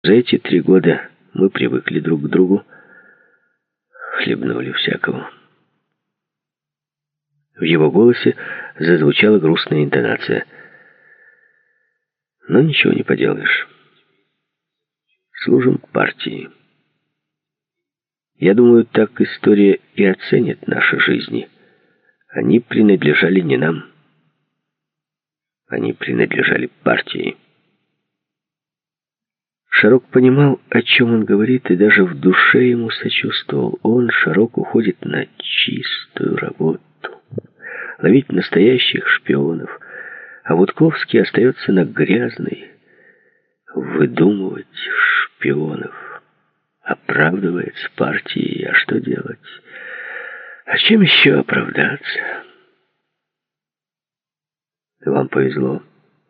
За эти 3 года мы привыкли друг к другу, хлебнули всякого. В его голосе зазвучала грустная интонация. Но ничего не поделаешь. Служим партии. Я думаю, так история и оценит наши жизни. Они принадлежали не нам. Они принадлежали партии. Шарок понимал, о чем он говорит, и даже в душе ему сочувствовал. Он, Шарок, уходит на чистую работу. Ловить настоящих шпионов. А Вудковский остается на грязной. Выдумывать шпионов. Оправдывается партией. А что делать? А чем еще оправдаться? Вам повезло.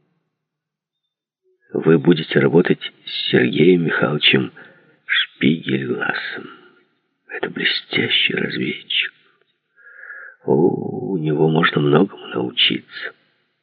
Вы будете работать с Сергеем Михайловичем Шпигельгласом. Это блестящий разведчик. У него можно многому научиться.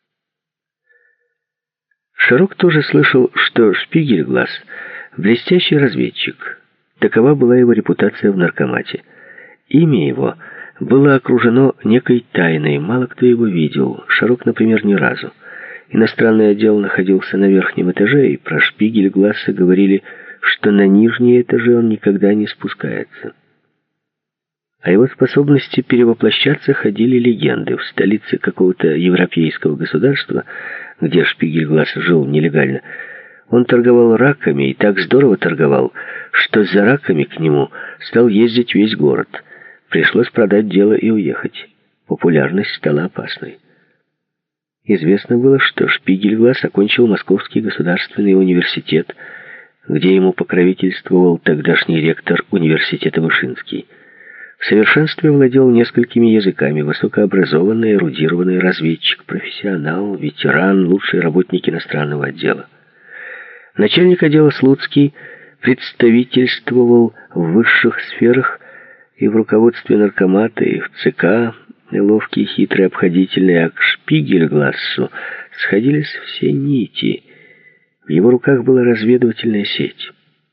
Шарок тоже слышал, что Шпигельглас — блестящий разведчик. Такова была его репутация в наркомате. Имя его было окружено некой тайной, мало кто его видел. Шарок, например, ни разу. Иностранный отдел находился на верхнем этаже, и про Шпигельгласа говорили, что на нижние этажи он никогда не спускается. О его способности перевоплощаться ходили легенды. В столице какого-то европейского государства, где Шпигельглас жил нелегально, он торговал раками, и так здорово торговал, что за раками к нему стал ездить весь город. Пришлось продать дело и уехать. Популярность стала опасной. Известно было, что Шпигельглас окончил Московский государственный университет, где ему покровительствовал тогдашний ректор университета Вышинский. В совершенстве владел несколькими языками, высокообразованный, эрудированный разведчик, профессионал, ветеран, лучший работник иностранного отдела. Начальник отдела Слуцкий представительствовал в высших сферах и в руководстве наркомата, и в ЦК, ловкий, хитрый, обходительный, а к Шпигельгласу сходились все нити. В его руках была разведывательная сеть.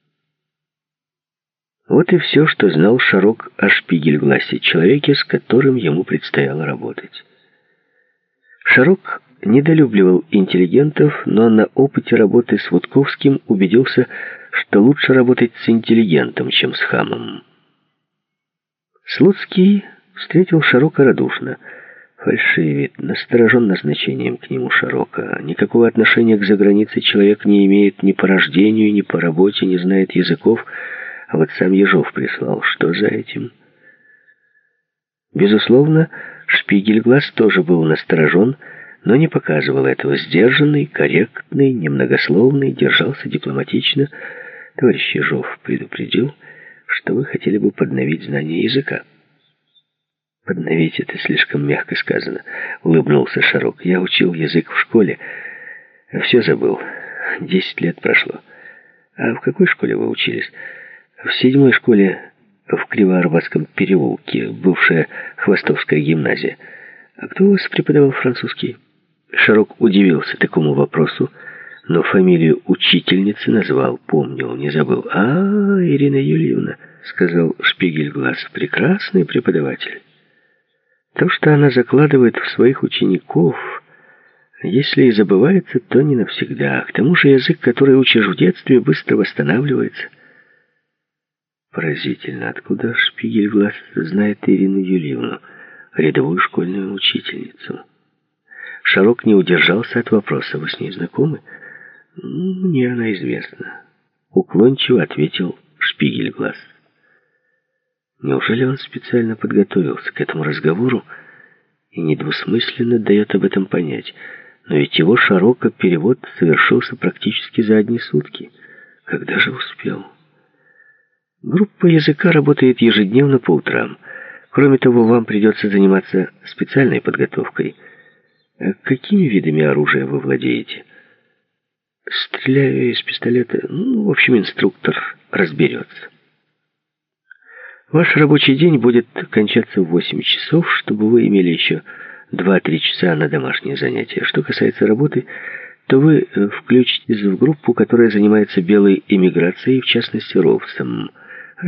Вот и все, что знал Шарок о Шпигельгласе, человеке, с которым ему предстояло работать. Шарок недолюбливал интеллигентов, но на опыте работы с Вудковским убедился, что лучше работать с интеллигентом, чем с хамом. Слуцкий встретил Шарока радушно. Фальшивит, насторожен назначением к нему Шарока. Никакого отношения к загранице человек не имеет ни по рождению, ни по работе, не знает языков. А вот сам Ежов прислал. Что за этим? Безусловно, Шпигельглас тоже был насторожен, но не показывал этого. Сдержанный, корректный, немногословный, держался дипломатично. Товарищ Ежов предупредил, что вы хотели бы подновить знание языка. «Подновить — это слишком мягко сказано», — улыбнулся Шарок. «Я учил язык в школе, а все забыл. 10 лет прошло. А в какой школе вы учились?» «В 7-й школе в Кривоарбатском переулке, бывшая Хвостовская гимназия. А кто у вас преподавал французский?» Шарок удивился такому вопросу, но фамилию учительницы назвал, помнил, не забыл. Ирина Юльевна», — сказал Шпигельглас, — «прекрасный преподаватель. То, что она закладывает в своих учеников, если и забывается, то не навсегда. К тому же язык, который учишь в детстве, быстро восстанавливается». Поразительно, откуда Шпигельглас знает Ирину Юльевну, рядовую школьную учительницу. Шарок не удержался от вопроса. «Вы с ней знакомы?» «Мне она известна», — уклончиво ответил Шпигельглас. Неужели он специально подготовился к этому разговору и недвусмысленно дает об этом понять? Но ведь его, Шарока, перевод совершился практически за одни сутки. Когда же успел? Группа языка работает ежедневно по утрам. Кроме того, вам придется заниматься специальной подготовкой. А какими видами оружия вы владеете? Стреляю из пистолета. В общем, инструктор разберется. Ваш рабочий день будет кончаться в 8 часов, чтобы вы имели еще 2-3 часа на домашние занятия. Что касается работы, то вы включитесь в группу, которая занимается белой эмиграцией, в частности, ровсом.